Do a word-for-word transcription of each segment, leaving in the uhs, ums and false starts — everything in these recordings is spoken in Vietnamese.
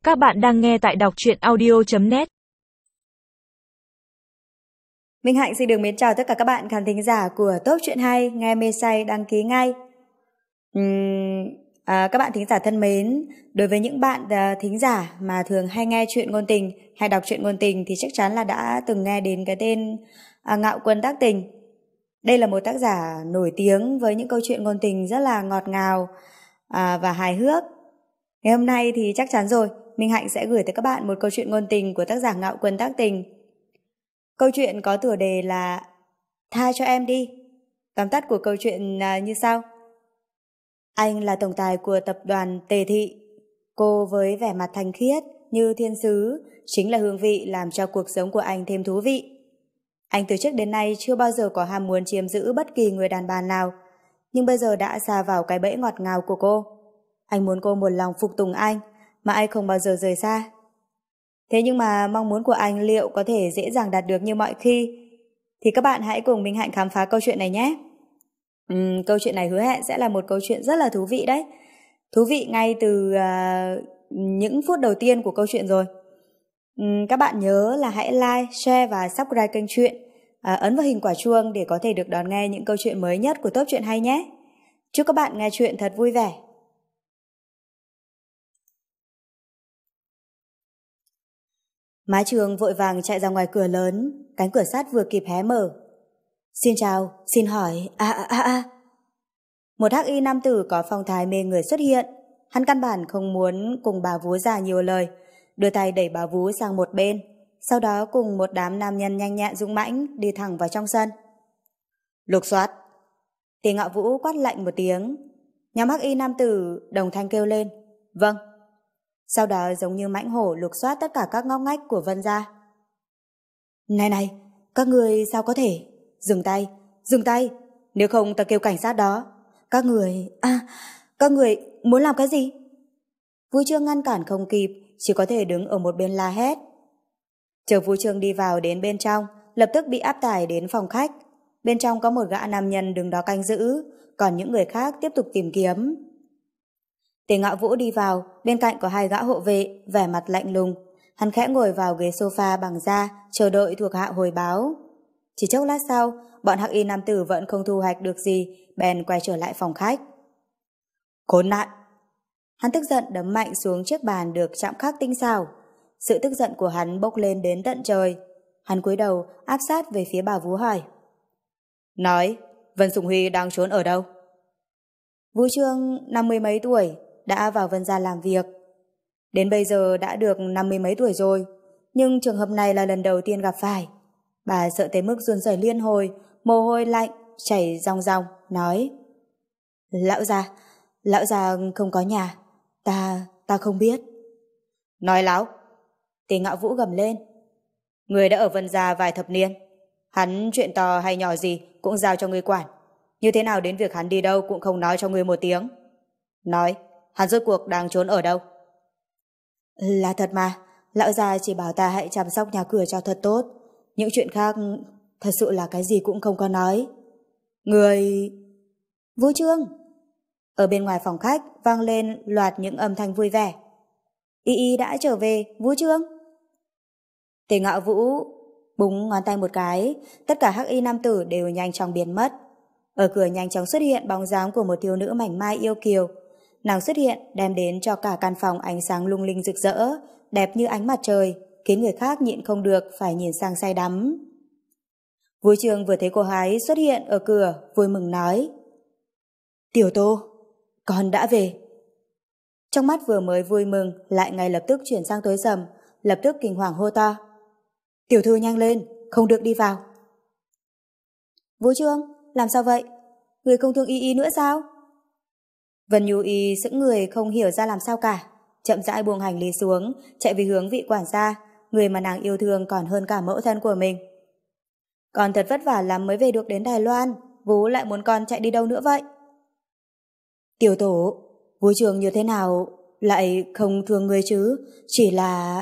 Các bạn đang nghe tại đọc truyện audio chấm net. Minh Hạnh xin được mến chào tất cả các bạn khán thính giả của Top Truyện Hay, nghe mê say đăng ký ngay. Uhm, à, các bạn thính giả thân mến, đối với những bạn à, thính giả mà thường hay nghe truyện ngôn tình hay đọc truyện ngôn tình thì chắc chắn là đã từng nghe đến cái tên à, Ngạo Quân Tác Tình. Đây là một tác giả nổi tiếng với những câu chuyện ngôn tình rất là ngọt ngào à, và hài hước. Ngày hôm nay thì chắc chắn rồi, Minh Hạnh sẽ gửi tới các bạn một câu chuyện ngôn tình của tác giả Ngạo Quân Tác Tình. Câu chuyện có tựa đề là Tha cho em đi. Tóm tắt của câu chuyện à, như sau. Anh là tổng tài của tập đoàn Tề Thị. Cô với vẻ mặt thanh khiết như thiên sứ chính là hương vị làm cho cuộc sống của anh thêm thú vị. Anh từ trước đến nay chưa bao giờ có ham muốn chiếm giữ bất kỳ người đàn bà nào, nhưng bây giờ đã sa vào cái bẫy ngọt ngào của cô. Anh muốn cô một lòng phục tùng anh, mà anh không bao giờ rời xa. Thế nhưng mà mong muốn của anh liệu có thể dễ dàng đạt được như mọi khi? Thì các bạn hãy cùng Minh Hạnh khám phá câu chuyện này nhé. Uhm, câu chuyện này hứa hẹn sẽ là một câu chuyện rất là thú vị đấy. Thú vị ngay từ uh, những phút đầu tiên của câu chuyện rồi. Uhm, các bạn nhớ là hãy like, share và subscribe kênh truyện, uh, ấn vào hình quả chuông để có thể được đón nghe những câu chuyện mới nhất của Top Truyện Hay nhé. Chúc các bạn nghe chuyện thật vui vẻ. Má Trường vội vàng chạy ra ngoài cửa lớn, cánh cửa sắt vừa kịp hé mở. Xin chào, xin hỏi, a a a a. Một hắc y nam tử có phong thái mê người xuất hiện. Hắn căn bản không muốn cùng bà vú già nhiều lời, đưa tay đẩy bà vú sang một bên, sau đó cùng một đám nam nhân nhanh nhẹn dũng mãnh đi thẳng vào trong sân. Lục soát. Tỷ Ngạo Vũ quát lạnh một tiếng. Nhóm hắc y nam tử đồng thanh kêu lên. Vâng. Sau đó giống như mãnh hổ lục soát tất cả các ngóc ngách của Vân gia. Này này, các người sao có thể? Dừng tay, dừng tay, nếu không ta kêu cảnh sát đó. Các người, à, các người muốn làm cái gì? Vũ Trương ngăn cản không kịp, chỉ có thể đứng ở một bên la hét. Chờ Vũ Trương đi vào đến bên trong, lập tức bị áp tải đến phòng khách. Bên trong có một gã nam nhân đứng đó canh giữ, còn những người khác tiếp tục tìm kiếm. Tề Ngạo Vũ đi vào, bên cạnh có hai gã hộ vệ, vẻ mặt lạnh lùng. Hắn khẽ ngồi vào ghế sofa bằng da, chờ đợi thuộc hạ hồi báo. Chỉ chốc lát sau, bọn hắc y nam tử vẫn không thu hoạch được gì, bèn quay trở lại phòng khách. Khốn nạn! Hắn tức giận đấm mạnh xuống chiếc bàn được chạm khắc tinh xảo. Sự tức giận của hắn bốc lên đến tận trời. Hắn cúi đầu áp sát về phía bà vú hỏi. Nói, Vân Sùng Huy đang trốn ở đâu? Vũ Trương năm mươi mấy tuổi, đã vào Vân gia làm việc. Đến bây giờ đã được năm mươi mấy tuổi rồi, nhưng trường hợp này là lần đầu tiên gặp phải. Bà sợ tới mức run rẩy liên hồi, mồ hôi lạnh chảy ròng ròng, nói: Lão già, lão già không có nhà, ta, ta không biết. Nói láo! Tề Ngạo Vũ gầm lên. Người đã ở Vân gia vài thập niên, hắn chuyện to hay nhỏ gì cũng giao cho người quản. Như thế nào đến việc hắn đi đâu cũng không nói cho người một tiếng. Nói, hắn rốt cuộc đang trốn ở đâu? Là thật mà, lão già chỉ bảo ta hãy chăm sóc nhà cửa cho thật tốt. Những chuyện khác thật sự là cái gì cũng không có nói. Người... Vũ Trương! Ở bên ngoài phòng khách vang lên loạt những âm thanh vui vẻ. Y Y đã trở về, Vũ Trương! Tề Ngạo Vũ búng ngón tay một cái, tất cả hắc y nam tử đều nhanh chóng biến mất. Ở cửa nhanh chóng xuất hiện bóng dáng của một thiếu nữ mảnh mai yêu kiều. Nàng xuất hiện đem đến cho cả căn phòng ánh sáng lung linh rực rỡ, đẹp như ánh mặt trời, khiến người khác nhịn không được phải nhìn sang say đắm. Vũ Trương vừa thấy cô gái xuất hiện ở cửa, vui mừng nói. Tiểu Tô, con đã về. Trong mắt vừa mới vui mừng lại ngay lập tức chuyển sang tối sầm, lập tức kinh hoàng hô to. Tiểu thư nhanh lên, không được đi vào. Vũ Trương, làm sao vậy? Người không thương Y Y nữa sao? Vân Nhu Y sững người không hiểu ra làm sao cả, chậm rãi buông hành lý xuống, chạy về hướng vị quản gia, người mà nàng yêu thương còn hơn cả mẫu thân của mình. Con thật vất vả lắm mới về được đến Đài Loan, Vú lại muốn con chạy đi đâu nữa vậy? Tiểu Tổ, Vũ Trường như thế nào lại không thương người chứ, chỉ là...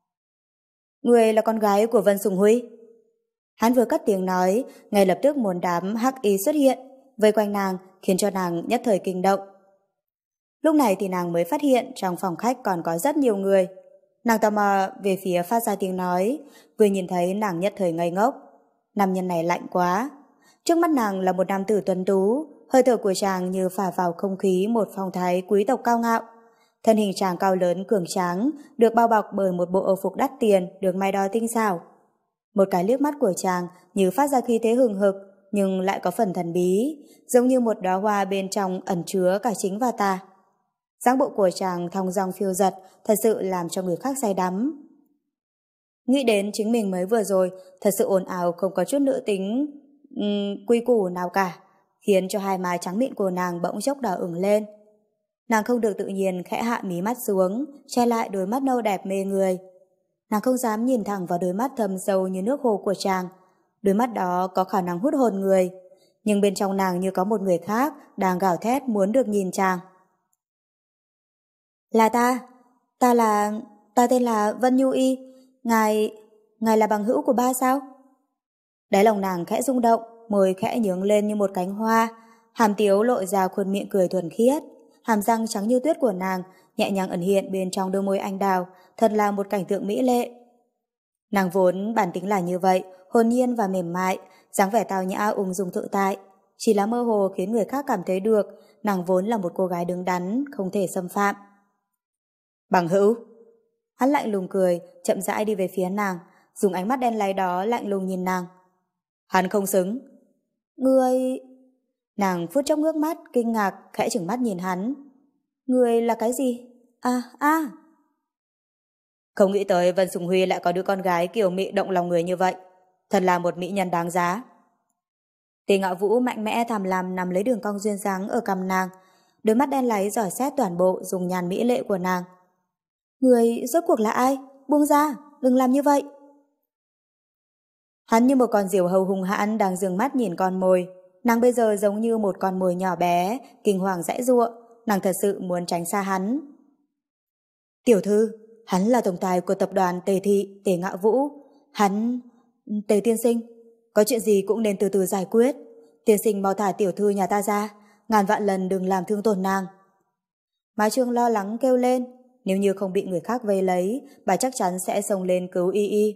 Người là con gái của Vân Sùng Huy. Hắn vừa cất tiếng nói, ngay lập tức một đám hắc y xuất hiện, vây quanh nàng, khiến cho nàng nhất thời kinh động. Lúc này thì nàng mới phát hiện trong phòng khách còn có rất nhiều người. Nàng tò mò về phía phát ra tiếng nói, vừa nhìn thấy nàng nhất thời ngây ngốc. Nam nhân này lạnh quá. Trước mắt nàng là một nam tử tuấn tú, hơi thở của chàng như phả vào không khí một phong thái quý tộc cao ngạo. Thân hình chàng cao lớn cường tráng, được bao bọc bởi một bộ âu phục đắt tiền được may đo tinh xảo. Một cái liếc mắt của chàng như phát ra khí thế hừng hực, nhưng lại có phần thần bí, giống như một đóa hoa bên trong ẩn chứa cả chính và tà. Dáng bộ của chàng thong dong phiêu dật, thật sự làm cho người khác say đắm. Nghĩ đến chính mình mới vừa rồi, thật sự ồn ào không có chút nữ tính um, quy củ nào cả, khiến cho hai má trắng mịn của nàng bỗng chốc đỏ ửng lên. Nàng không được tự nhiên khẽ hạ mí mắt xuống, che lại đôi mắt nâu đẹp mê người. Nàng không dám nhìn thẳng vào đôi mắt thâm sâu như nước hồ của chàng. Đôi mắt đó có khả năng hút hồn người, nhưng bên trong nàng như có một người khác đang gào thét muốn được nhìn chàng. Là ta, ta là, ta tên là Vân Nhu Y, ngài, ngài là bằng hữu của ba sao? Đáy lòng nàng khẽ rung động, môi khẽ nhướng lên như một cánh hoa, hàm tiếu lộ ra khuôn miệng cười thuần khiết, hàm răng trắng như tuyết của nàng nhẹ nhàng ẩn hiện bên trong đôi môi anh đào, thật là một cảnh tượng mỹ lệ. Nàng vốn bản tính là như vậy, hồn nhiên và mềm mại, dáng vẻ tao nhã ung dung tự tại, chỉ là mơ hồ khiến người khác cảm thấy được nàng vốn là một cô gái đứng đắn, không thể xâm phạm. Bằng hữu. Hắn lạnh lùng cười, chậm rãi đi về phía nàng, dùng ánh mắt đen láy đó lạnh lùng nhìn nàng. Hắn không xứng. Ngươi... Nàng phút chốc ngước mắt, kinh ngạc, khẽ chừng mắt nhìn hắn. Ngươi là cái gì? À, à... Không nghĩ tới Vân Sùng Huy lại có đứa con gái kiều mị động lòng người như vậy. Thật là một mỹ nhân đáng giá. Tề Ngạo Vũ mạnh mẽ tham lam nắm lấy đường cong duyên dáng ở cằm nàng, đôi mắt đen láy dõi xét toàn bộ dùng nhàn mỹ lệ của nàng. Người rốt cuộc là ai? Buông ra, đừng làm như vậy. Hắn như một con diều hâu hung hãn đang dừng mắt nhìn con mồi. Nàng bây giờ giống như một con mồi nhỏ bé, kinh hoàng giãy giụa. Nàng thật sự muốn tránh xa hắn. Tiểu thư, hắn là tổng tài của tập đoàn Tề Thị, Tề Ngạo Vũ. Hắn... Tề tiên sinh, có chuyện gì cũng nên từ từ giải quyết. Tiên sinh mau thả tiểu thư nhà ta ra, ngàn vạn lần đừng làm thương tổn nàng. Má Trương lo lắng kêu lên, nếu như không bị người khác vây lấy, bà chắc chắn sẽ xông lên cứu Y Y.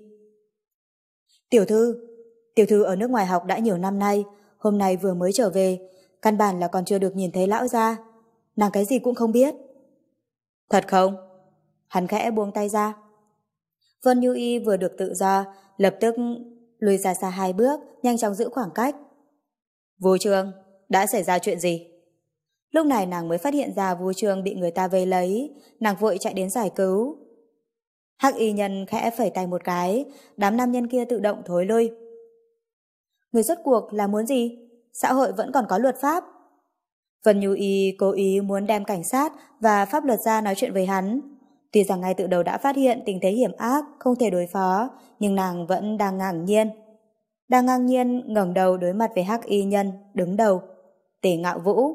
Tiểu thư, tiểu thư ở nước ngoài học đã nhiều năm nay, hôm nay vừa mới trở về, căn bản là còn chưa được nhìn thấy lão gia. Nàng cái gì cũng không biết. Thật không? Hắn khẽ buông tay ra. Vân Như Y vừa được tự do, lập tức lùi ra xa hai bước, nhanh chóng giữ khoảng cách. Vô Trương, đã xảy ra chuyện gì? Lúc này nàng mới phát hiện ra Vô Trương bị người ta vây lấy, nàng vội chạy đến giải cứu. Hắc y nhân khẽ phẩy tay một cái, đám nam nhân kia tự động thối lui. Người rốt cuộc là muốn gì? Xã hội vẫn còn có luật pháp. Vân Như Y cố ý muốn đem cảnh sát và pháp luật ra nói chuyện với hắn. Tuy rằng ngay từ đầu đã phát hiện tình thế hiểm ác, không thể đối phó, nhưng nàng vẫn đang ngạc nhiên. Đang ngang nhiên ngẩng đầu đối mặt với Hắc y nhân đứng đầu, Tề Ngạo Vũ.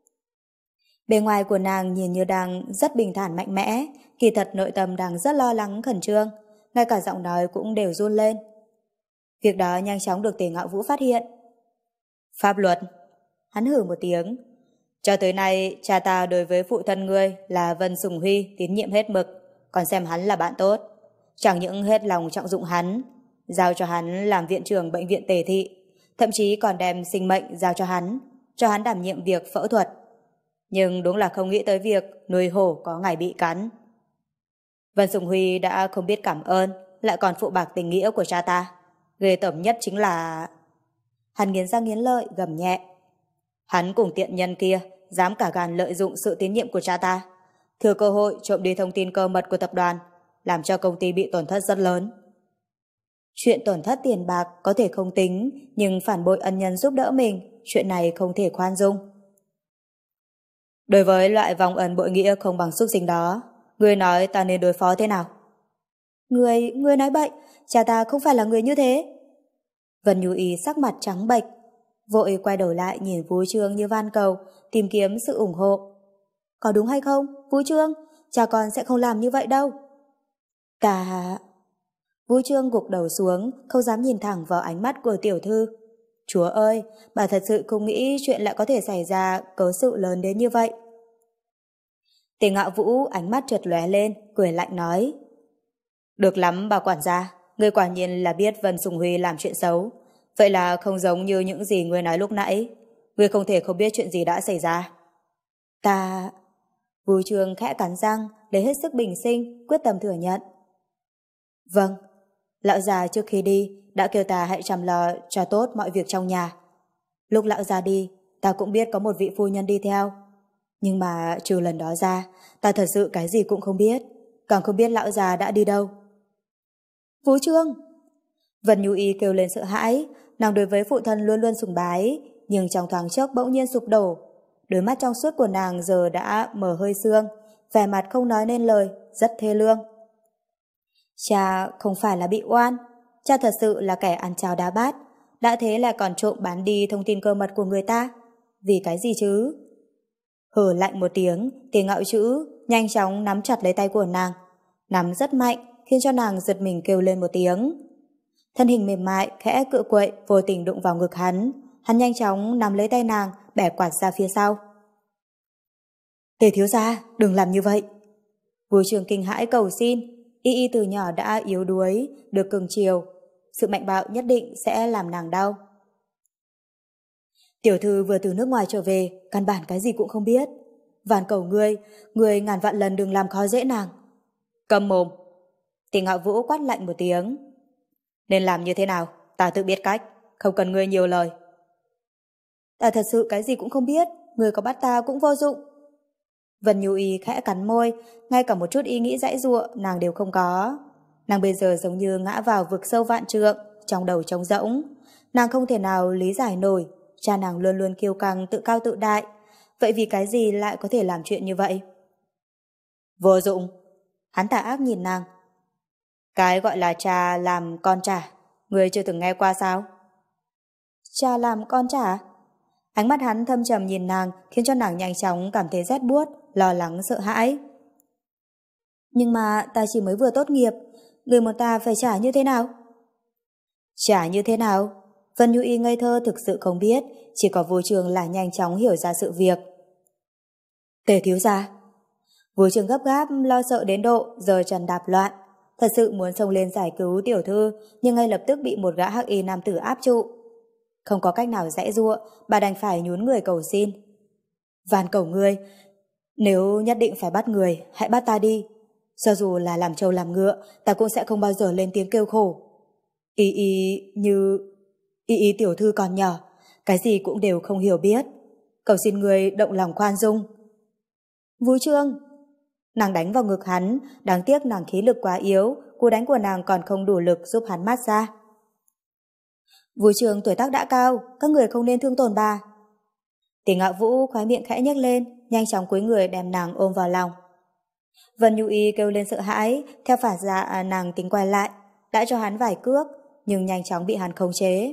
Bề ngoài của nàng nhìn như đang rất bình thản mạnh mẽ, kỳ thật nội tâm đang rất lo lắng khẩn trương, ngay cả giọng nói cũng đều run lên. Việc đó nhanh chóng được Tề Ngạo Vũ phát hiện. Pháp luật. Hắn hử một tiếng. Cho tới nay, cha ta đối với phụ thân ngươi là Vân Sùng Huy tín nhiệm hết mực, còn xem hắn là bạn tốt. Chẳng những hết lòng trọng dụng hắn, giao cho hắn làm viện trưởng bệnh viện Tề Thị, thậm chí còn đem sinh mệnh giao cho hắn, cho hắn đảm nhiệm việc phẫu thuật. Nhưng đúng là không nghĩ tới việc nuôi hổ có ngày bị cắn. Vân Sùng Huy đã không biết cảm ơn, lại còn phụ bạc tình nghĩa của cha ta. Ghê tởm nhất chính là... Hắn nghiến răng nghiến lợi gầm nhẹ. Hắn cùng tiện nhân kia dám cả gan lợi dụng sự tín nhiệm của cha ta, thừa cơ hội trộm đi thông tin cơ mật của tập đoàn, làm cho công ty bị tổn thất rất lớn. Chuyện tổn thất tiền bạc có thể không tính, nhưng phản bội ân nhân giúp đỡ mình, chuyện này không thể khoan dung. Đối với loại vong ân bội nghĩa không bằng súc sinh đó, ngươi nói ta nên đối phó thế nào? Ngươi, ngươi nói bậy, cha ta không phải là người như thế. Vân Như Y sắc mặt trắng bệch, vội quay đầu lại nhìn Vũ Trương như van cầu, tìm kiếm sự ủng hộ. Có đúng hay không, Vũ Trương? Cha con sẽ không làm như vậy đâu. Cả... Vũ Trương gục đầu xuống, không dám nhìn thẳng vào ánh mắt của tiểu thư. Chúa ơi, bà thật sự không nghĩ chuyện lại có thể xảy ra cớ sự lớn đến như vậy. Tề Ngạo Vũ ánh mắt chợt lóe lên, cười lạnh nói. Được lắm bà quản gia, ngươi quả nhiên là biết Vân Sùng Huy làm chuyện xấu. Vậy là không giống như những gì ngươi nói lúc nãy. Ngươi không thể không biết chuyện gì đã xảy ra. Ta... Vũ Trường khẽ cắn răng, lấy hết sức bình sinh, quyết tâm thừa nhận. Vâng, lão già trước khi đi đã kêu ta hãy chăm lo cho tốt mọi việc trong nhà. Lúc lão già đi, ta cũng biết có một vị phu nhân đi theo. Nhưng mà trừ lần đó ra, ta thật sự cái gì cũng không biết, càng không biết lão già đã đi đâu. Vũ Trương! Vân Nhu Y kêu lên sợ hãi, nàng đối với phụ thân luôn luôn sùng bái, nhưng trong thoáng chốc bỗng nhiên sụp đổ. Đôi mắt trong suốt của nàng giờ đã mở hơi sương, vẻ mặt không nói nên lời, rất thê lương. Cha không phải là bị oan, cha thật sự là kẻ ăn cháo đá bát, đã thế là còn trộm bán đi thông tin cơ mật của người ta. Vì cái gì chứ? Hừ lạnh một tiếng, Tiền Ngạo Trữ nhanh chóng nắm chặt lấy tay của nàng, nắm rất mạnh, khiến cho nàng giật mình kêu lên một tiếng. Thân hình mềm mại khẽ cựa quậy, vô tình đụng vào ngực hắn. Hắn nhanh chóng nắm lấy tay nàng, bẻ quạt ra phía sau. Tề thiếu gia, đừng làm như vậy. Vũ Trường kinh hãi cầu xin. Y Y từ nhỏ đã yếu đuối, được cưng chiều, sự mạnh bạo nhất định sẽ làm nàng đau. Tiểu thư vừa từ nước ngoài trở về, căn bản cái gì cũng không biết. Van cầu ngươi, ngươi ngàn vạn lần đừng làm khó dễ nàng. Câm mồm! Tiền Ngạo Vũ quát lạnh một tiếng. Nên làm như thế nào, ta tự biết cách, không cần ngươi nhiều lời. Ta thật sự cái gì cũng không biết, ngươi có bắt ta cũng vô dụng. Vân Nhu Y khẽ cắn môi, ngay cả một chút ý nghĩ giãy giụa nàng đều không có. Nàng bây giờ giống như ngã vào vực sâu vạn trượng, trong đầu trống rỗng. Nàng không thể nào lý giải nổi, cha nàng luôn luôn kiêu căng tự cao tự đại, vậy vì cái gì lại có thể làm chuyện như vậy? Vô dụng! Hắn tà ác nhìn nàng. Cái gọi là cha làm con trả, ngươi chưa từng nghe qua sao? Cha làm con trả? Ánh mắt hắn thâm trầm nhìn nàng, khiến cho nàng nhanh chóng cảm thấy rét buốt, lo lắng sợ hãi. Nhưng mà ta chỉ mới vừa tốt nghiệp, người một ta phải trả như thế nào? Trả như thế nào? Vân Nhu Y ngây thơ thực sự không biết, chỉ có Vũ Trường là nhanh chóng hiểu ra sự việc. Tề thiếu gia! Vũ Trường gấp gáp, lo sợ đến độ giờ trần đạp loạn, thật sự muốn xông lên giải cứu tiểu thư, nhưng ngay lập tức bị một gã hắc y nam tử áp trụ. Không có cách nào giãy giụa, bà đành phải nhún người cầu xin. Van cầu ngươi, nếu nhất định phải bắt người, hãy bắt ta đi. Cho dù là làm trâu làm ngựa, ta cũng sẽ không bao giờ lên tiếng kêu khổ. Y y như... Y y tiểu thư còn nhỏ, cái gì cũng đều không hiểu biết. Cầu xin người động lòng khoan dung. Vũ Trương! Nàng đánh vào ngực hắn, đáng tiếc nàng khí lực quá yếu, cú đánh của nàng còn không đủ lực giúp hắn mát ra. Vũ Trường tuổi tác đã cao, các người không nên thương tổn bà. Tiền Ngạo Vũ khóe miệng khẽ nhếch lên, nhanh chóng cúi người đem nàng ôm vào lòng. Vân Nhu Y kêu lên sợ hãi, theo phản xạ nàng tính quay lại, đã cho hắn vài cước, nhưng nhanh chóng bị hắn khống chế.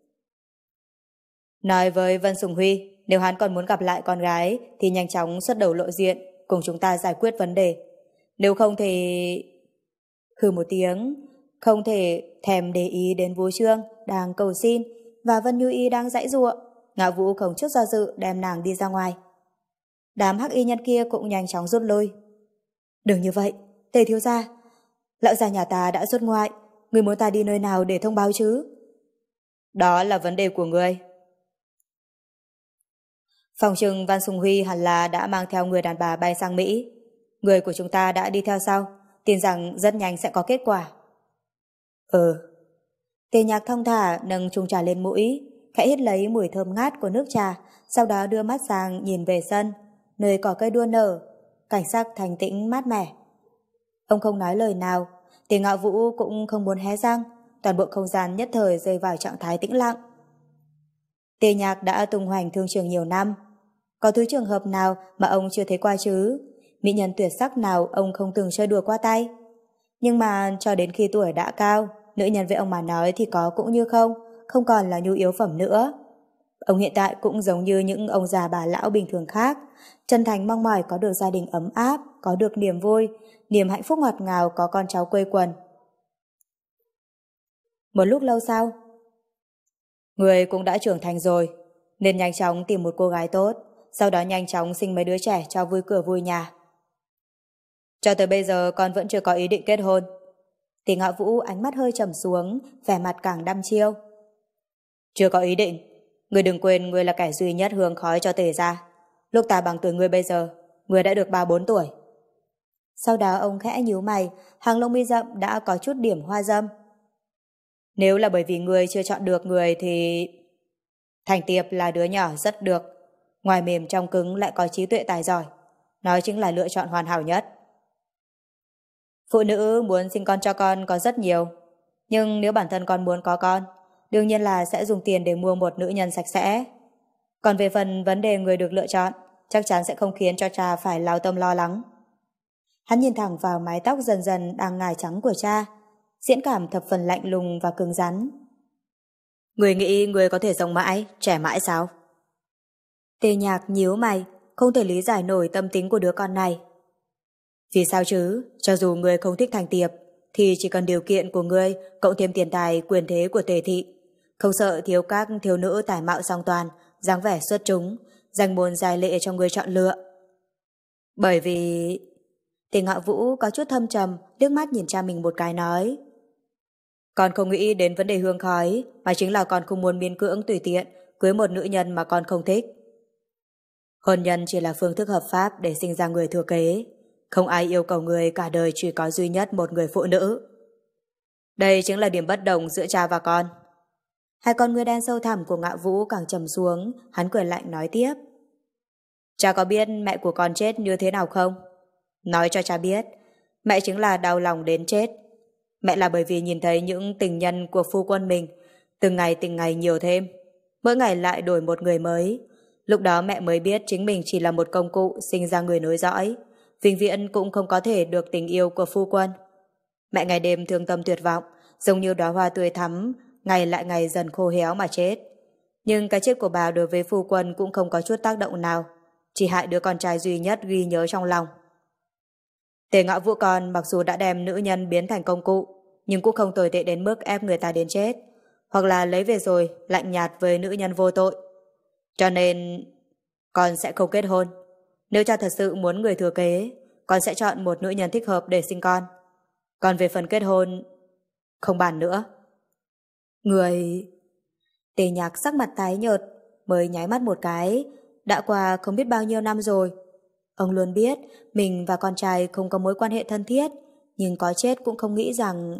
Nói với Vân Sùng Huy, nếu hắn còn muốn gặp lại con gái thì nhanh chóng xuất đầu lộ diện, cùng chúng ta giải quyết vấn đề. Nếu không thì... Hừ một tiếng, không thể thèm để ý đến Vũ Trương đang cầu xin và Vân Nhu Y đang giãy giụa. Ngạo Vũ không chút do dự đem nàng đi ra ngoài. Đám hắc y nhân kia cũng nhanh chóng rút lui. Đừng như vậy, Tề thiếu gia, lão già nhà ta đã xuất ngoại, người muốn ta đi nơi nào để thông báo chứ? Đó là vấn đề của ngươi. Phòng trừng Văn Sùng Huy hẳn là đã mang theo người đàn bà bay sang Mỹ. Người của chúng ta đã đi theo sau, tin rằng rất nhanh sẽ có kết quả. Ừ. Tề Nhạc thông thả nâng chung trà lên mũi, khẽ hít lấy mùi thơm ngát của nước trà, sau đó đưa mắt sang nhìn về sân, nơi cỏ cây đua nở, cảnh sắc thanh tĩnh mát mẻ. Ông không nói lời nào, Tiền Ngạo Vũ cũng không muốn hé răng, toàn bộ không gian nhất thời rơi vào trạng thái tĩnh lặng. Tề Nhạc đã tung hoành thương trường nhiều năm, có thứ trường hợp nào mà ông chưa thấy qua chứ? Mỹ nhân tuyệt sắc nào ông không từng chơi đùa qua tay? Nhưng mà cho đến khi tuổi đã cao, nữ nhân với ông mà nói thì có cũng như không, không còn là nhu yếu phẩm nữa. Ông hiện tại cũng giống như những ông già bà lão bình thường khác, chân thành mong mỏi có được gia đình ấm áp, có được niềm vui, niềm hạnh phúc ngọt ngào, có con cháu quây quần. Một lúc lâu sau, người cũng đã trưởng thành rồi, nên nhanh chóng tìm một cô gái tốt, sau đó nhanh chóng sinh mấy đứa trẻ cho vui cửa vui nhà. Cho tới bây giờ con vẫn chưa có ý định kết hôn. Tề Ngạo Vũ ánh mắt hơi trầm xuống, vẻ mặt càng đăm chiêu. Chưa có ý định. Ngươi đừng quên ngươi là kẻ duy nhất hương khói cho Tề gia. Lúc ta bằng tuổi ngươi bây giờ, ngươi đã được ba bốn tuổi. Sau đó ông khẽ nhíu mày, hàng lông mi rậm đã có chút điểm hoa dâm. Nếu là bởi vì ngươi chưa chọn được người thì... Thành Tiệp là đứa nhỏ rất được. Ngoài mềm trong cứng lại có trí tuệ tài giỏi. Nó chính là lựa chọn hoàn hảo nhất. Phụ nữ muốn sinh con cho con có rất nhiều. Nhưng nếu bản thân con muốn có con, đương nhiên là sẽ dùng tiền để mua một nữ nhân sạch sẽ. Còn về phần vấn đề người được lựa chọn, chắc chắn sẽ không khiến cho cha phải lao tâm lo lắng. Hắn nhìn thẳng vào mái tóc dần dần đang ngài trắng của cha, diễn cảm thập phần lạnh lùng và cứng rắn. Người nghĩ người có thể sống mãi, trẻ mãi sao? Tề Nhạc nhíu mày, không thể lý giải nổi tâm tính của đứa con này. Vì sao chứ, cho dù người không thích Thành Tiệp, thì chỉ cần điều kiện của ngươi cộng thêm tiền tài quyền thế của Tề thị, không sợ thiếu các thiếu nữ tài mạo song toàn, dáng vẻ xuất chúng, dành môn giai lệ cho ngươi chọn lựa. Bởi vì... Tề Ngạo Vũ có chút thâm trầm, liếc mắt nhìn cha mình một cái nói. Con không nghĩ đến vấn đề hương khói, mà chính là con không muốn miễn cưỡng tùy tiện cưới một nữ nhân mà con không thích. Hôn nhân chỉ là phương thức hợp pháp để sinh ra người thừa kế. Không ai yêu cầu người cả đời chỉ có duy nhất một người phụ nữ. Đây chính là điểm bất đồng giữa cha và con. Hai con ngươi đen sâu thẳm của Ngạo Vũ càng trầm xuống, hắn cười lạnh nói tiếp. Cha có biết mẹ của con chết như thế nào không? Nói cho cha biết, mẹ chính là đau lòng đến chết. Mẹ là bởi vì nhìn thấy những tình nhân của phu quân mình từng ngày từng ngày nhiều thêm, mỗi ngày lại đổi một người mới. Lúc đó mẹ mới biết chính mình chỉ là một công cụ sinh ra người nối dõi, vĩnh viễn cũng không có thể được tình yêu của phu quân. Mẹ ngày đêm thương tâm tuyệt vọng, giống như đóa hoa tươi thắm, ngày lại ngày dần khô héo mà chết. Nhưng cái chết của bà đối với phu quân cũng không có chút tác động nào, chỉ hại đứa con trai duy nhất ghi nhớ trong lòng. Tề Ngạo Vũ con mặc dù đã đem nữ nhân biến thành công cụ, nhưng cũng không tồi tệ đến mức ép người ta đến chết, hoặc là lấy về rồi lạnh nhạt với nữ nhân vô tội. Cho nên con sẽ không kết hôn. Nếu cha thật sự muốn người thừa kế, con sẽ chọn một nữ nhân thích hợp để sinh con. Còn về phần kết hôn, không bàn nữa. Người... Tề Nhạc sắc mặt tái nhợt, mới nháy mắt một cái. Đã qua không biết bao nhiêu năm rồi. Ông luôn biết mình và con trai không có mối quan hệ thân thiết, nhưng có chết cũng không nghĩ rằng...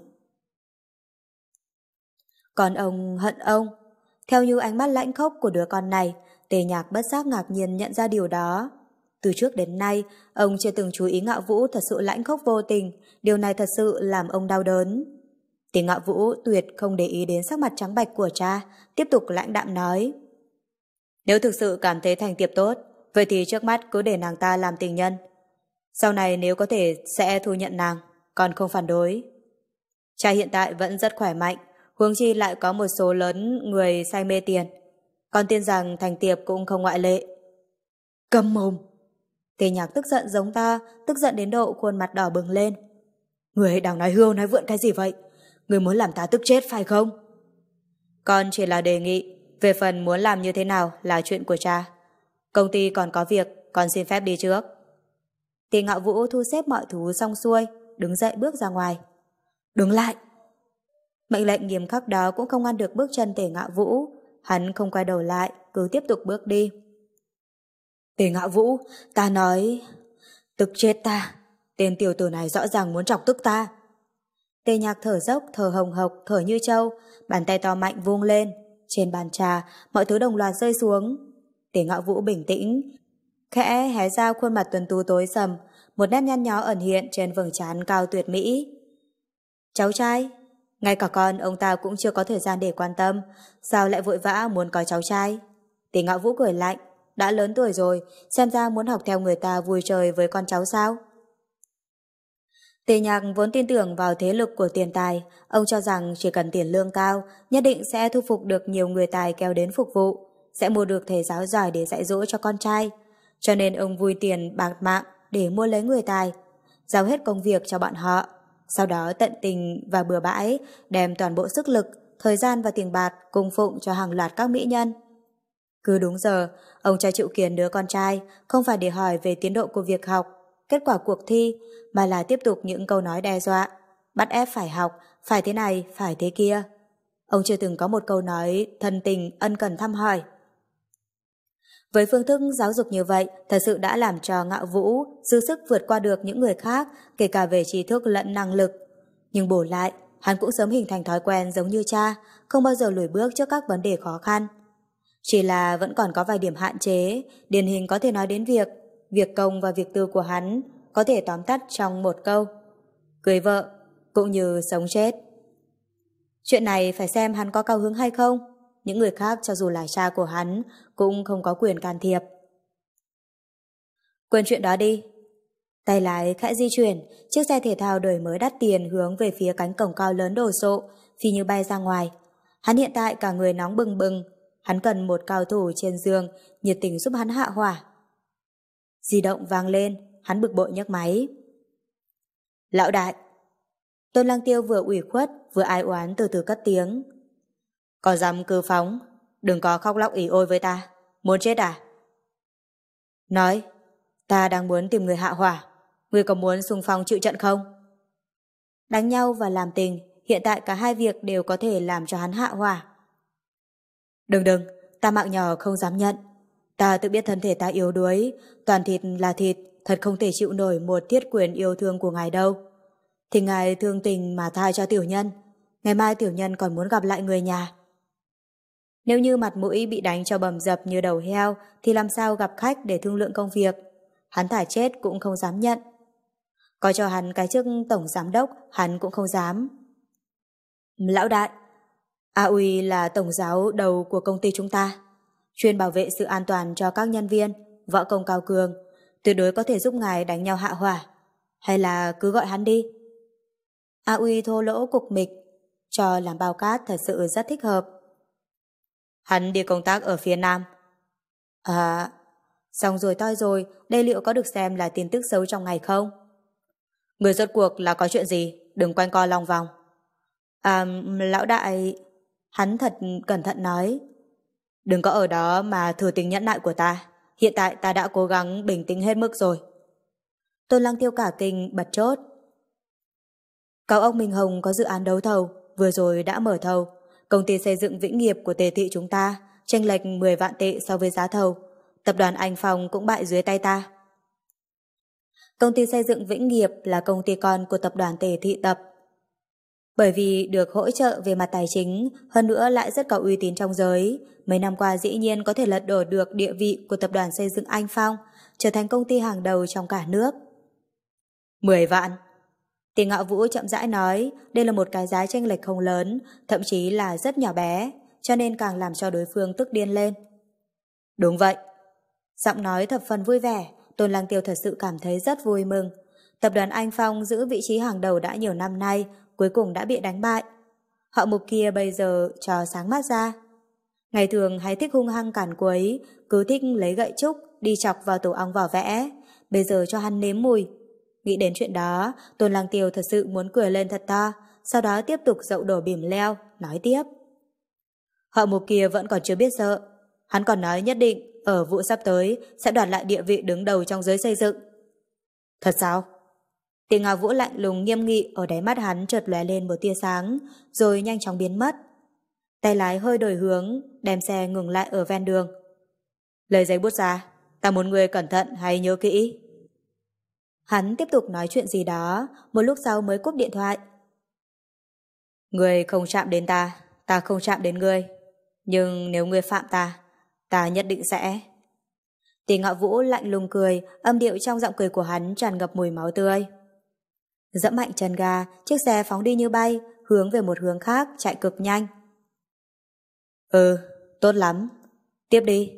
Còn ông hận ông. Theo như ánh mắt lãnh khốc của đứa con này, Tề Nhạc bất giác ngạc nhiên nhận ra điều đó. Từ trước đến nay, ông chưa từng chú ý Ngạo Vũ thật sự lãnh khốc vô tình, điều này thật sự làm ông đau đớn. Tề Ngạo Vũ tuyệt không để ý đến sắc mặt trắng bạch của cha, tiếp tục lãnh đạm nói. Nếu thực sự cảm thấy Thành Tiệp tốt, vậy thì trước mắt cứ để nàng ta làm tình nhân. Sau này nếu có thể sẽ thu nhận nàng, còn không phản đối. Cha hiện tại vẫn rất khỏe mạnh, huống chi lại có một số lớn người say mê tiền. Con tin rằng Thành Tiệp cũng không ngoại lệ. Câm mồm! Tề Nhạc tức giận giống ta, tức giận đến độ khuôn mặt đỏ bừng lên. Người đang nói hưu nói vượn cái gì vậy? Người muốn làm ta tức chết phải không? Con chỉ là đề nghị, về phần muốn làm như thế nào là chuyện của cha. Công ty còn có việc, con xin phép đi trước. Tề Ngạo Vũ thu xếp mọi thứ xong xuôi, đứng dậy bước ra ngoài. Đứng lại! Mệnh lệnh nghiêm khắc đó cũng không ngăn được bước chân Tề Ngạo Vũ. Hắn không quay đầu lại, cứ tiếp tục bước đi. Tề Ngạo Vũ, ta nói... Tức chết ta! Tên tiểu tử này rõ ràng muốn chọc tức ta. Tề Nhạc thở dốc, thở hồng hộc, thở như trâu, bàn tay to mạnh vung lên. Trên bàn trà, mọi thứ đồng loạt rơi xuống. Tề Ngạo Vũ bình tĩnh, khẽ hé ra khuôn mặt tuấn tú tối sầm, một nét nhăn nhó ẩn hiện trên vầng trán cao tuyệt mỹ. Cháu trai, ngay cả con ông ta cũng chưa có thời gian để quan tâm, sao lại vội vã muốn có cháu trai? Tề Ngạo Vũ cười lạnh, đã lớn tuổi rồi, xem ra muốn học theo người ta vui chơi với con cháu sao? Tề Nhạc vốn tin tưởng vào thế lực của tiền tài, ông cho rằng chỉ cần tiền lương cao, nhất định sẽ thu phục được nhiều người tài kéo đến phục vụ, sẽ mua được thầy giáo giỏi để dạy dỗ cho con trai. Cho nên ông vui tiền bạc mạng để mua lấy người tài, giao hết công việc cho bọn họ, sau đó tận tình và bừa bãi đem toàn bộ sức lực, thời gian và tiền bạc cung phụng cho hàng loạt các mỹ nhân. Cứ đúng giờ, ông cho Triệu Kiền đứa con trai không phải để hỏi về tiến độ của việc học, kết quả cuộc thi, mà là tiếp tục những câu nói đe dọa, bắt ép phải học, phải thế này, phải thế kia. Ông chưa từng có một câu nói thân tình, ân cần thăm hỏi. Với phương thức giáo dục như vậy, thật sự đã làm cho Ngạo Vũ dư sức vượt qua được những người khác, kể cả về trí thức lẫn năng lực. Nhưng bù lại, hắn cũng sớm hình thành thói quen giống như cha, không bao giờ lùi bước trước các vấn đề khó khăn. Chỉ là vẫn còn có vài điểm hạn chế, điển hình có thể nói đến việc việc công và việc tư của hắn có thể tóm tắt trong một câu: cưới vợ, cũng như sống chết. Chuyện này phải xem hắn có cao hứng hay không. Những người khác cho dù là cha của hắn cũng không có quyền can thiệp. Quên chuyện đó đi. Tay lái khẽ di chuyển, chiếc xe thể thao đời mới đắt tiền hướng về phía cánh cổng cao lớn đồ sộ, phi như bay ra ngoài. Hắn hiện tại cả người nóng bừng bừng, hắn cần một cao thủ trên giường nhiệt tình giúp hắn hạ hỏa. Di động vang lên, hắn bực bội nhấc máy. Lão đại. Tôn Lăng Tiêu vừa ủy khuất vừa ai oán từ từ cất tiếng. Có dám cứ phóng, đừng có khóc lóc ỉ ôi với ta, muốn chết à? Nói, ta đang muốn tìm người hạ hỏa, ngươi có muốn xung phong chịu trận không? Đánh nhau và làm tình, hiện tại cả hai việc đều có thể làm cho hắn hạ hỏa. Đừng đừng, ta mạng nhỏ không dám nhận. Ta tự biết thân thể ta yếu đuối, toàn thịt là thịt, thật không thể chịu nổi một thiết quyền yêu thương của ngài đâu. Thì ngài thương tình mà tha cho tiểu nhân, ngày mai tiểu nhân còn muốn gặp lại người nhà. Nếu như mặt mũi bị đánh cho bầm dập như đầu heo thì làm sao gặp khách để thương lượng công việc. Hắn thả chết cũng không dám nhận. Có cho hắn cái chức tổng giám đốc hắn cũng không dám. Lão đại, A Uy là tổng giáo đầu của công ty chúng ta, chuyên bảo vệ sự an toàn cho các nhân viên, võ công cao cường, tuyệt đối có thể giúp ngài đánh nhau hạ hỏa. Hay là cứ gọi hắn đi. A Uy thô lỗ cục mịch, cho làm bao cát thật sự rất thích hợp. Hắn đi công tác ở phía Nam. À, xong rồi toi rồi, đây liệu có được xem là tin tức xấu trong ngày không? Người rốt cuộc là có chuyện gì, đừng quanh co lòng vòng. À, lão đại... Hắn thật cẩn thận nói. Đừng có ở đó mà thừa tình nhẫn nại của ta. Hiện tại ta đã cố gắng bình tĩnh hết mức rồi. Tôn Lăng Tiêu cả kinh bật chốt. Cao ốc Minh Hồng có dự án đấu thầu, vừa rồi đã mở thầu. Công ty xây dựng Vĩnh Nghiệp của Tề thị chúng ta chênh lệch mười vạn tệ so với giá thầu. Tập đoàn Anh Phong cũng bại dưới tay ta. Công ty xây dựng Vĩnh Nghiệp là công ty con của tập đoàn Tề thị tập. Bởi vì được hỗ trợ về mặt tài chính, hơn nữa lại rất có uy tín trong giới, mấy năm qua dĩ nhiên có thể lật đổ được địa vị của tập đoàn xây dựng Anh Phong, trở thành công ty hàng đầu trong cả nước. Mười vạn. Tiền Ngạo Vũ chậm rãi nói, đây là một cái giá chênh lệch không lớn, thậm chí là rất nhỏ bé, cho nên càng làm cho đối phương tức điên lên. Đúng vậy. Giọng nói thập phần vui vẻ, Tôn Lăng Tiêu thật sự cảm thấy rất vui mừng. Tập đoàn Anh Phong giữ vị trí hàng đầu đã nhiều năm nay, cuối cùng đã bị đánh bại. Họ Mục kia bây giờ cho sáng mắt ra. Ngày thường hay thích hung hăng cản quấy, cứ thích lấy gậy trúc đi chọc vào tổ ong vỏ vẽ, bây giờ cho hắn nếm mùi. Nghĩ đến chuyện đó, Tôn Lăng Tiêu thật sự muốn cười lên thật to, sau đó tiếp tục dậu đổ bìm leo, nói tiếp. Họ Mục kia vẫn còn chưa biết sợ. Hắn còn nói nhất định ở vụ sắp tới sẽ đoạt lại địa vị đứng đầu trong giới xây dựng. Thật sao? Tiền Ngạo Vũ lạnh lùng nghiêm nghị, ở đáy mắt hắn chợt lóe lên một tia sáng, rồi nhanh chóng biến mất. Tay lái hơi đổi hướng, đem xe ngừng lại ở ven đường. Lấy giấy bút ra, ta muốn người cẩn thận hay nhớ kỹ. Hắn tiếp tục nói chuyện gì đó, một lúc sau mới cúp điện thoại. Người không chạm đến ta, ta không chạm đến ngươi. Nhưng nếu ngươi phạm ta, ta nhất định sẽ... Tiền Ngạo Vũ lạnh lùng cười, âm điệu trong giọng cười của hắn tràn ngập mùi máu tươi. Dẫm mạnh chân ga, chiếc xe phóng đi như bay, hướng về một hướng khác, chạy cực nhanh. Ừ, tốt lắm. Tiếp đi.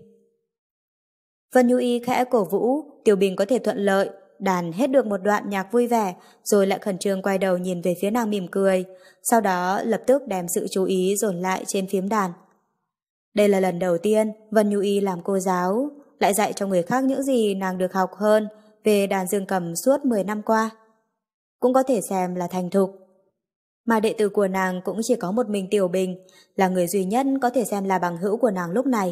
Vân Nhu Y khẽ cổ vũ, Tiểu Bình có thể thuận lợi, đàn hết được một đoạn nhạc vui vẻ, rồi lại khẩn trương quay đầu nhìn về phía nàng mỉm cười, sau đó lập tức đem sự chú ý dồn lại trên phím đàn. Đây là lần đầu tiên Vân Nhu Y làm cô giáo, lại dạy cho người khác những gì nàng được học hơn về đàn dương cầm suốt mười năm qua. Cũng có thể xem là thành thục. Mà đệ tử của nàng cũng chỉ có một mình Tiểu Bình, là người duy nhất có thể xem là bằng hữu của nàng lúc này.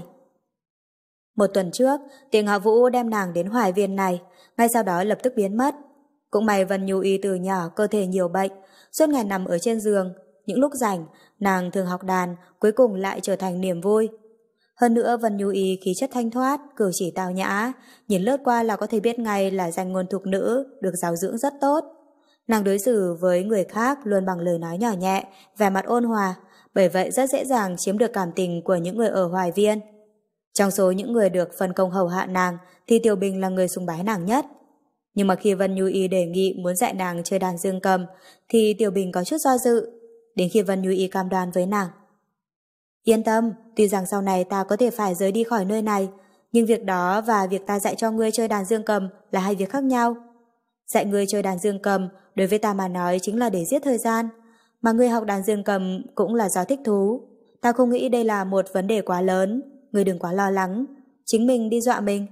Một tuần trước, Tiền Ngạo Vũ đem nàng đến Hoài Viên này, ngay sau đó lập tức biến mất. Cũng may Vân Nhu Y từ nhỏ cơ thể nhiều bệnh, suốt ngày nằm ở trên giường. Những lúc rảnh, nàng thường học đàn, cuối cùng lại trở thành niềm vui. Hơn nữa Vân Nhu Y khí chất thanh thoát, cử chỉ tao nhã, nhìn lướt qua là có thể biết ngay là danh ngôn thục nữ, được giáo dưỡng rất tốt. Nàng đối xử với người khác luôn bằng lời nói nhỏ nhẹ, vẻ mặt ôn hòa, bởi vậy rất dễ dàng chiếm được cảm tình của những người ở Hoài Viên. Trong số những người được phân công hầu hạ nàng thì Tiểu Bình là người sùng bái nàng nhất. Nhưng mà khi Vân Nhu Y đề nghị muốn dạy nàng chơi đàn dương cầm thì Tiểu Bình có chút do dự, đến khi Vân Nhu Y cam đoan với nàng: Yên tâm, tuy rằng sau này ta có thể phải rời đi khỏi nơi này, nhưng việc đó và việc ta dạy cho ngươi chơi đàn dương cầm là hai việc khác nhau. Dạy ngươi chơi đàn dương cầm đối với ta mà nói chính là để giết thời gian, mà ngươi học đàn dương cầm cũng là do thích thú. Ta không nghĩ đây là một vấn đề quá lớn, ngươi đừng quá lo lắng, chính mình đi dọa mình.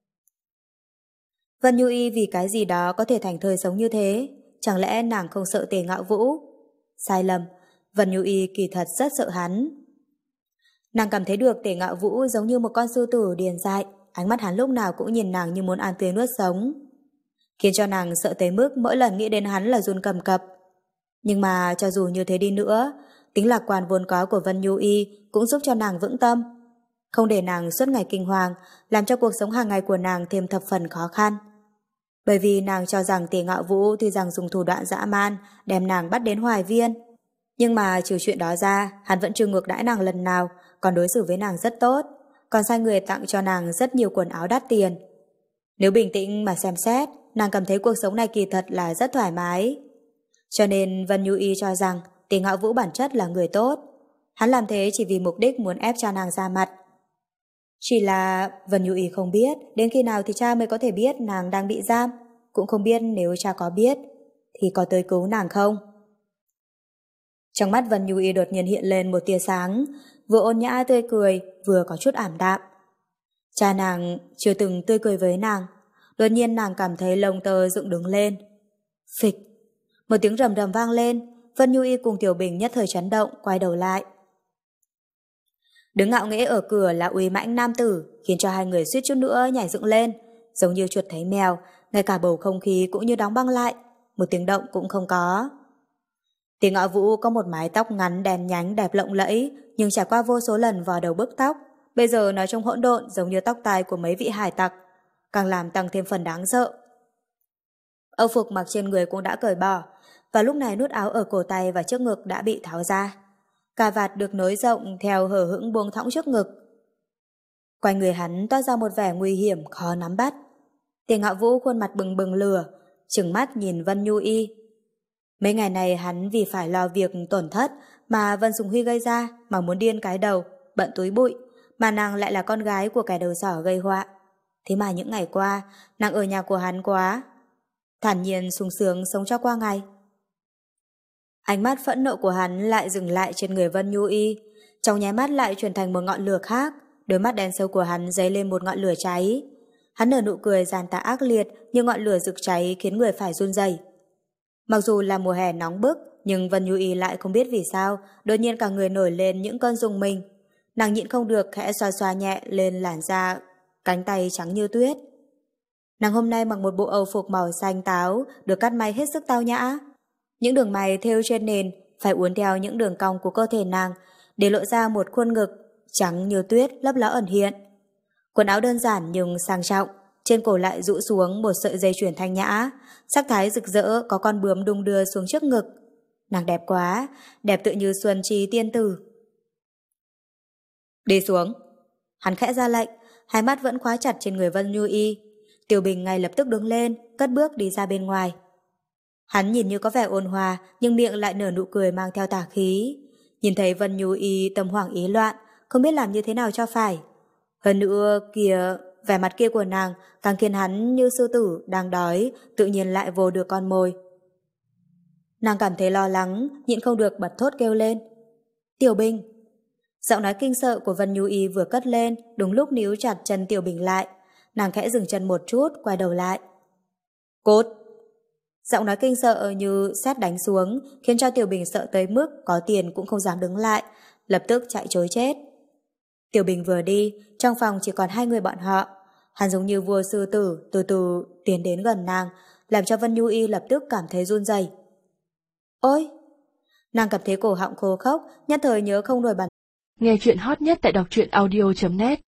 Vân Nhu Y vì cái gì đó có thể thành thơi sống như thế, chẳng lẽ nàng không sợ Tề Ngạo Vũ? Sai lầm, Vân Nhu Y kỳ thật rất sợ hắn. Nàng cảm thấy được Tề Ngạo Vũ giống như một con sư tử điên dại, ánh mắt hắn lúc nào cũng nhìn nàng như muốn ăn tươi nuốt sống, khiến cho nàng sợ tới mức mỗi lần nghĩ đến hắn là run cầm cập. Nhưng mà cho dù như thế đi nữa, tính lạc quan vốn có của Vân Nhu Y cũng giúp cho nàng vững tâm, không để nàng suốt ngày kinh hoàng, làm cho cuộc sống hàng ngày của nàng thêm thập phần khó khăn. Bởi vì nàng cho rằng Tề Ngạo Vũ tuy rằng dùng thủ đoạn dã man đem nàng bắt đến Hoài Viên, nhưng mà trừ chuyện đó ra, hắn vẫn chưa ngược đãi nàng lần nào, còn đối xử với nàng rất tốt, còn sai người tặng cho nàng rất nhiều quần áo đắt tiền. Nếu bình tĩnh mà xem xét, nàng cảm thấy cuộc sống này kỳ thật là rất thoải mái. Cho nên Vân Nhu Y cho rằng Tề Ngạo Vũ bản chất là người tốt. Hắn làm thế chỉ vì mục đích muốn ép cha nàng ra mặt. Chỉ là Vân Nhu Y không biết đến khi nào thì cha mới có thể biết nàng đang bị giam, cũng không biết nếu cha có biết thì có tới cứu nàng không. Trong mắt Vân Nhu Y đột nhiên hiện lên một tia sáng, vừa ôn nhã tươi cười, vừa có chút ảm đạm. Cha nàng chưa từng tươi cười với nàng, đột nhiên nàng cảm thấy lông tơ dựng đứng lên. Phịch, một tiếng rầm rầm vang lên, Vân Nhu Y cùng Tiểu Bình nhất thời chấn động, quay đầu lại. Đứng ngạo nghễ ở cửa là uy mãnh nam tử, khiến cho hai người suýt chút nữa nhảy dựng lên, giống như chuột thấy mèo, ngay cả bầu không khí cũng như đóng băng lại, một tiếng động cũng không có. Tề Ngạo Vũ có một mái tóc ngắn đen nhánh đẹp lộng lẫy, nhưng trải qua vô số lần vò đầu bức tóc, bây giờ nó trông hỗn độn giống như tóc tai của mấy vị hải tặc, càng làm tăng thêm phần đáng sợ. Âu phục mặc trên người cũng đã cởi bỏ, và lúc này nút áo ở cổ tay và trước ngực đã bị tháo ra. Cà vạt được nối rộng theo hở hững buông thõng trước ngực. Quanh người hắn toát ra một vẻ nguy hiểm khó nắm bắt. Tề Ngạo Vũ khuôn mặt bừng bừng lửa, trừng mắt nhìn Vân Nhu Y. Mấy ngày này hắn vì phải lo việc tổn thất mà Vân Sùng Huy gây ra mà muốn điên cái đầu, bận túi bụi, mà nàng lại là con gái của kẻ đầu sỏ gây họa. Thế mà những ngày qua, nàng ở nhà của hắn quá, thản nhiên sung sướng sống cho qua ngày. Ánh mắt phẫn nộ của hắn lại dừng lại trên người Vân Nhu Y, trong nháy mắt lại chuyển thành một ngọn lửa khác, đôi mắt đen sâu của hắn dấy lên một ngọn lửa cháy. Hắn nở nụ cười giàn tà ác liệt như ngọn lửa rực cháy khiến người phải run rẩy. Mặc dù là mùa hè nóng bức, nhưng Vân Nhu Y lại không biết vì sao đột nhiên cả người nổi lên những cơn rùng mình. Nàng nhịn không được khẽ xoa xoa nhẹ lên làn da, cánh tay trắng như tuyết. Nàng hôm nay mặc một bộ âu phục màu xanh táo, được cắt may hết sức tao nhã. Những đường may thêu trên nền phải uốn theo những đường cong của cơ thể nàng để lộ ra một khuôn ngực trắng như tuyết lấp ló ẩn hiện. Quần áo đơn giản nhưng sang trọng, trên cổ lại rũ xuống một sợi dây chuyền thanh nhã, sắc thái rực rỡ có con bướm đung đưa xuống trước ngực. Nàng đẹp quá, đẹp tựa như xuân trí tiên tử. Đi xuống. Hắn khẽ ra lệnh, hai mắt vẫn khóa chặt trên người Vân Nhu Y. Tiểu Bình ngay lập tức đứng lên, cất bước đi ra bên ngoài. Hắn nhìn như có vẻ ôn hòa, nhưng miệng lại nở nụ cười mang theo tà khí. Nhìn thấy Vân Nhu Y tâm hoảng ý loạn, không biết làm như thế nào cho phải. Hơn nữa kìa, vẻ mặt kia của nàng càng khiến hắn như sư tử đang đói, tự nhiên lại vô được con mồi. Nàng cảm thấy lo lắng, nhịn không được bật thốt kêu lên. Tiểu Bình! Giọng nói kinh sợ của Vân Nhu Y vừa cất lên, đúng lúc níu chặt chân Tiểu Bình lại. Nàng khẽ dừng chân một chút, quay đầu lại. Cốt! Giọng nói kinh sợ như sét đánh xuống, khiến cho Tiểu Bình sợ tới mức có tiền cũng không dám đứng lại, lập tức chạy trối chết. Tiểu Bình vừa đi, trong phòng chỉ còn hai người bọn họ. Hắn giống như vua sư tử từ từ tiến đến gần nàng, làm cho Vân Nhu Y lập tức cảm thấy run rẩy. Ôi! Nàng cảm thấy cổ họng khô khốc, nhất thời nhớ không nổi bản. Nghe chuyện hot nhất tại đọc truyện audio chấm net